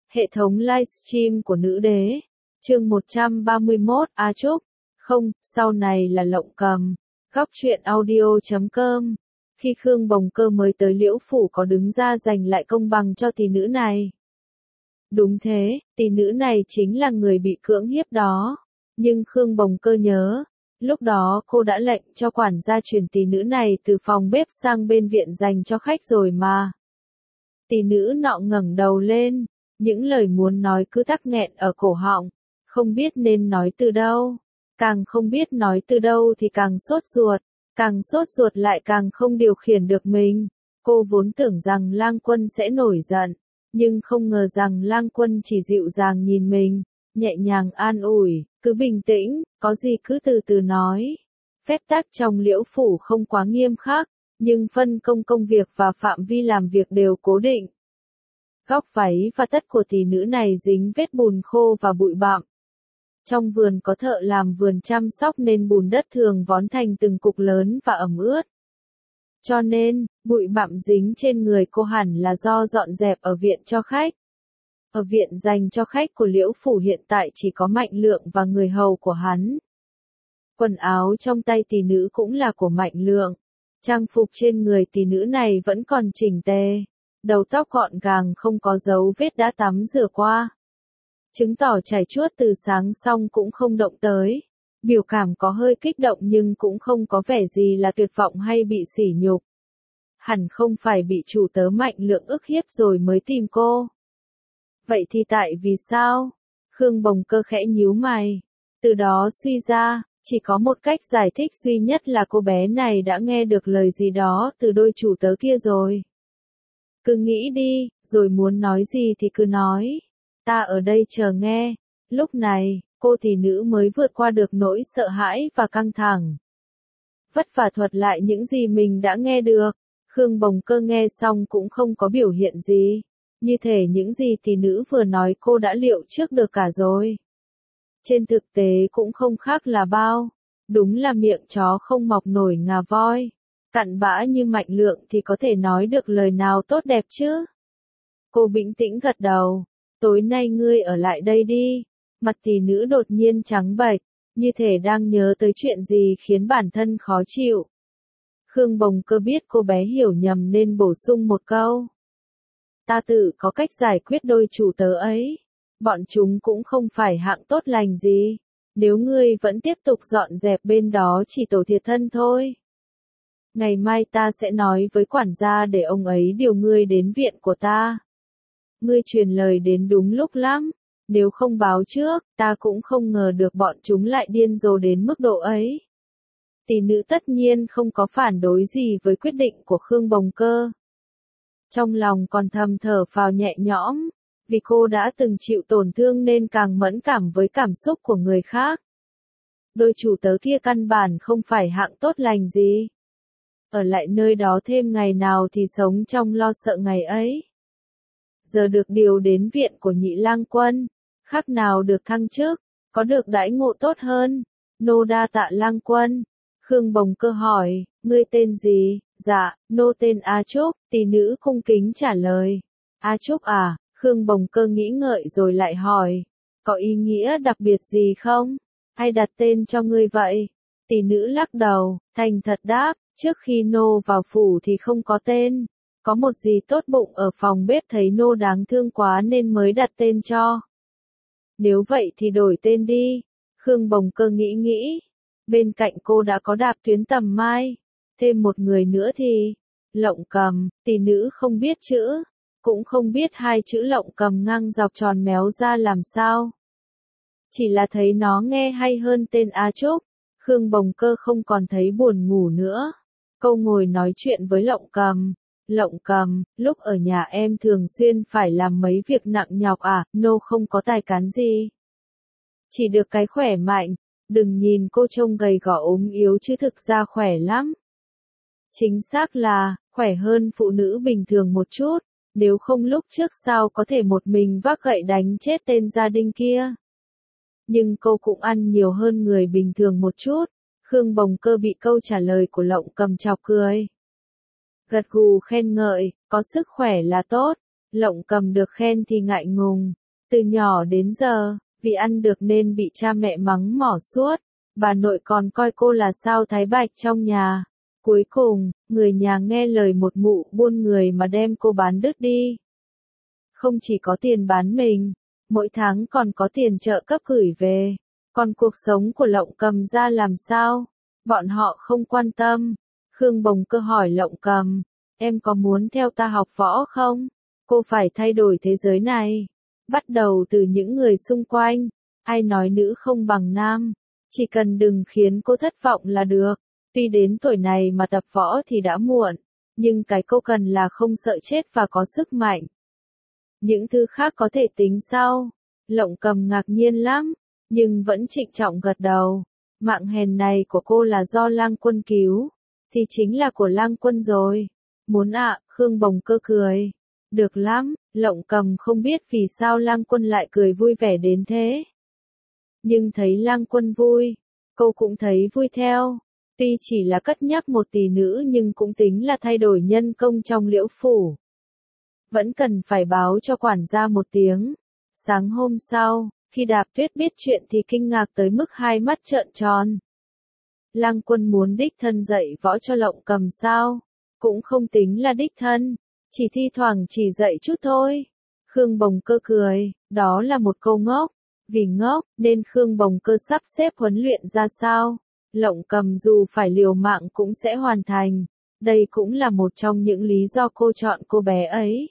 Hệ thống livestream của nữ đế. Chương 131, A Trúc. Không, sau này là Lộng Cầm. Góc truyện audio.com. Khi Khương Bồng Cơ mới tới Liễu Phủ có đứng ra giành lại công bằng cho tỷ nữ này. Đúng thế, tỷ nữ này chính là người bị cưỡng hiếp đó. Nhưng Khương Bồng Cơ nhớ, lúc đó cô đã lệnh cho quản gia chuyển tỷ nữ này từ phòng bếp sang bên viện dành cho khách rồi mà. Tỷ nữ nọ ngẩng đầu lên, những lời muốn nói cứ tắc nghẹn ở cổ họng, không biết nên nói từ đâu. Càng không biết nói từ đâu thì càng sốt ruột lại càng không điều khiển được mình. Cô vốn tưởng rằng Lang Quân sẽ nổi giận, nhưng không ngờ rằng Lang Quân chỉ dịu dàng nhìn mình, nhẹ nhàng an ủi, cứ bình tĩnh, có gì cứ từ từ nói. Phép tắc trong Liễu Phủ không quá nghiêm khắc, nhưng phân công công việc và phạm vi làm việc đều cố định. Góc váy và tất của tỷ nữ này dính vết bùn khô và bụi bặm. Trong vườn có thợ làm vườn chăm sóc nên bùn đất thường vón thành từng cục lớn và ẩm ướt. Cho nên, bụi bặm dính trên người cô hẳn là do dọn dẹp ở viện cho khách. Ở viện dành cho khách của Liễu Phủ hiện tại chỉ có Mạnh Lượng và người hầu của hắn. Quần áo trong tay tỷ nữ cũng là của Mạnh Lượng. Trang phục trên người tỷ nữ này vẫn còn chỉnh tề. Đầu tóc gọn gàng không có dấu vết đã tắm rửa qua. Chứng tỏ chải chuốt từ sáng xong cũng không động tới. Biểu cảm có hơi kích động nhưng cũng không có vẻ gì là tuyệt vọng hay bị sỉ nhục. Hẳn không phải bị chủ tớ Mạnh Lượng ức hiếp rồi mới tìm cô. Vậy thì tại vì sao? Khương Bồng Cơ khẽ nhíu mày. Từ đó suy ra, chỉ có một cách giải thích duy nhất là cô bé này đã nghe được lời gì đó từ đôi chủ tớ kia rồi. Cứ nghĩ đi, rồi muốn nói gì thì cứ nói. Ta ở đây chờ nghe. Lúc này, cô tỷ nữ mới vượt qua được nỗi sợ hãi và căng thẳng. Vất vả thuật lại những gì mình đã nghe được. Khương Bồng Cơ nghe xong cũng không có biểu hiện gì. Như thể những gì tỷ nữ vừa nói cô đã liệu trước được cả rồi. Trên thực tế cũng không khác là bao. Đúng là miệng chó không mọc nổi ngà voi. Cặn bã như Mạnh Lượng thì có thể nói được lời nào tốt đẹp chứ. Cô bình tĩnh gật đầu. Tối nay ngươi ở lại đây đi. Mặt tỷ nữ đột nhiên trắng bệch, như thể đang nhớ tới chuyện gì khiến bản thân khó chịu. Khương Bồng Cơ biết cô bé hiểu nhầm nên bổ sung một câu. Ta tự có cách giải quyết đôi chủ tớ ấy. Bọn chúng cũng không phải hạng tốt lành gì. Nếu ngươi vẫn tiếp tục dọn dẹp bên đó chỉ tổ thiệt thân thôi. Ngày mai ta sẽ nói với quản gia để ông ấy điều ngươi đến viện của ta. Ngươi truyền lời đến đúng lúc lắm. Nếu không báo trước, ta cũng không ngờ được bọn chúng lại điên rồ đến mức độ ấy. Tỷ nữ tất nhiên không có phản đối gì với quyết định của Khương Bồng Cơ. Trong lòng còn thầm thở phào nhẹ nhõm, vì cô đã từng chịu tổn thương nên càng mẫn cảm với cảm xúc của người khác. Đôi chủ tớ kia căn bản không phải hạng tốt lành gì. Ở lại nơi đó thêm ngày nào thì sống trong lo sợ ngày ấy. Giờ được điều đến viện của Nhị Lang Quân, khác nào được thăng chức, có được đãi ngộ tốt hơn. Nô đa tạ Lang Quân. Khương Bồng Cơ hỏi, ngươi tên gì? Dạ, nô tên A Trúc, tỷ nữ cung kính trả lời. A Trúc à? Khương Bồng Cơ nghĩ ngợi rồi lại hỏi, có ý nghĩa đặc biệt gì không? Ai đặt tên cho ngươi vậy? Tỷ nữ lắc đầu, thành thật đáp, trước khi nô vào phủ thì không có tên. Có một dì tốt bụng ở phòng bếp thấy nô đáng thương quá nên mới đặt tên cho. Nếu vậy thì đổi tên đi. Khương Bồng Cơ nghĩ. Bên cạnh cô đã có Đạp Tuyến Tầm Mai. Thêm một người nữa thì... Lộng Cầm. Tỷ nữ không biết chữ. Cũng không biết hai chữ Lộng Cầm ngang dọc tròn méo ra làm sao. Chỉ là thấy nó nghe hay hơn tên A Trúc. Khương Bồng Cơ không còn thấy buồn ngủ nữa. Cô ngồi nói chuyện với Lộng Cầm. Lộng Cầm, lúc ở nhà em thường xuyên phải làm mấy việc nặng nhọc à, nô không có tài cán gì. Chỉ được cái khỏe mạnh, đừng nhìn cô trông gầy gò ốm yếu chứ thực ra khỏe lắm. Chính xác là, khỏe hơn phụ nữ bình thường một chút, nếu không lúc trước sao có thể một mình vác gậy đánh chết tên gia đình kia. Nhưng cô cũng ăn nhiều hơn người bình thường một chút. Khương Bồng Cơ bị câu trả lời của Lộng Cầm chọc cười. Gật gù khen ngợi, có sức khỏe là tốt. Lộng Cầm được khen thì ngại ngùng, Từ nhỏ đến giờ, vì ăn được nên bị cha mẹ mắng mỏ suốt, bà nội còn coi cô là sao thái bạch trong nhà. Cuối cùng, người nhà nghe lời một mụ buôn người mà đem cô bán đứt đi. Không chỉ có tiền bán mình, mỗi tháng còn có tiền trợ cấp gửi về. Còn cuộc sống của Lộng Cầm ra làm sao? Bọn họ không quan tâm. Khương Bồng Cơ hỏi Lộng Cầm, em có muốn theo ta học võ không? Cô phải thay đổi thế giới này. Bắt đầu từ những người xung quanh. Ai nói nữ không bằng nam. Chỉ cần đừng khiến cô thất vọng là được. Tuy đến tuổi này mà tập võ thì đã muộn. Nhưng cái cô cần là không sợ chết và có sức mạnh. Những thứ khác có thể tính sau. Lộng Cầm ngạc nhiên lắm. Nhưng vẫn trịnh trọng gật đầu. Mạng hèn này của cô là do Lang Quân cứu. Thì chính là của Lang Quân rồi. Muốn ạ, Khương Bồng Cơ cười. Được lắm, Lộng Cầm không biết vì sao Lang Quân lại cười vui vẻ đến thế. Nhưng thấy Lang Quân vui, cô cũng thấy vui theo. Tuy chỉ là cất nhắc một tỷ nữ nhưng cũng tính là thay đổi nhân công trong Liễu phủ. Vẫn cần phải báo cho quản gia một tiếng. Sáng hôm sau, khi Đạp Tuyết biết chuyện thì kinh ngạc tới mức hai mắt trợn tròn. Lang Quân muốn đích thân dạy võ cho Lộng Cầm sao? Cũng không tính là đích thân, chỉ thi thoảng chỉ dạy chút thôi. Khương Bồng Cơ cười, đó là một câu ngốc. Vì ngốc, nên Khương Bồng Cơ sắp xếp huấn luyện ra sao? Lộng Cầm dù phải liều mạng cũng sẽ hoàn thành. Đây cũng là một trong những lý do cô chọn cô bé ấy.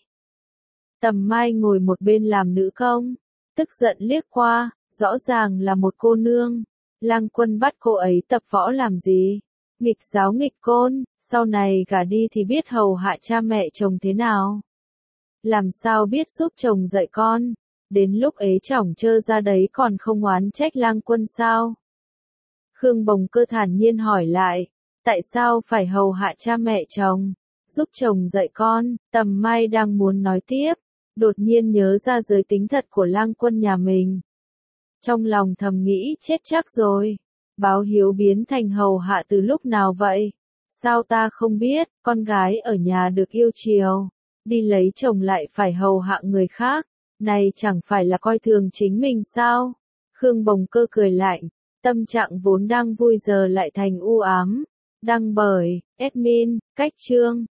Tầm Mai ngồi một bên làm nữ công. Tức giận liếc qua, rõ ràng là một cô nương. Lang Quân bắt cô ấy tập võ làm gì? Nghịch giáo nghịch côn, sau này gả đi thì biết hầu hạ cha mẹ chồng thế nào? Làm sao biết giúp chồng dạy con? Đến lúc ế chỏng chơ ra đấy còn không oán trách Lang Quân sao? Khương Bồng Cơ thản nhiên hỏi lại, tại sao phải hầu hạ cha mẹ chồng? Giúp chồng dạy con? Tầm Mai đang muốn nói tiếp. Đột nhiên nhớ ra giới tính thật của Lang Quân nhà mình. Trong lòng thầm nghĩ chết chắc rồi. Báo Hiếu biến thành hầu hạ từ lúc nào vậy? Sao ta không biết, con gái ở nhà được yêu chiều. Đi lấy chồng lại phải hầu hạ người khác. Này chẳng phải là coi thường chính mình sao? Khương Bồng Cơ cười lạnh. Tâm trạng vốn đang vui giờ lại thành u ám. Đăng bởi, admin, Cách Chương.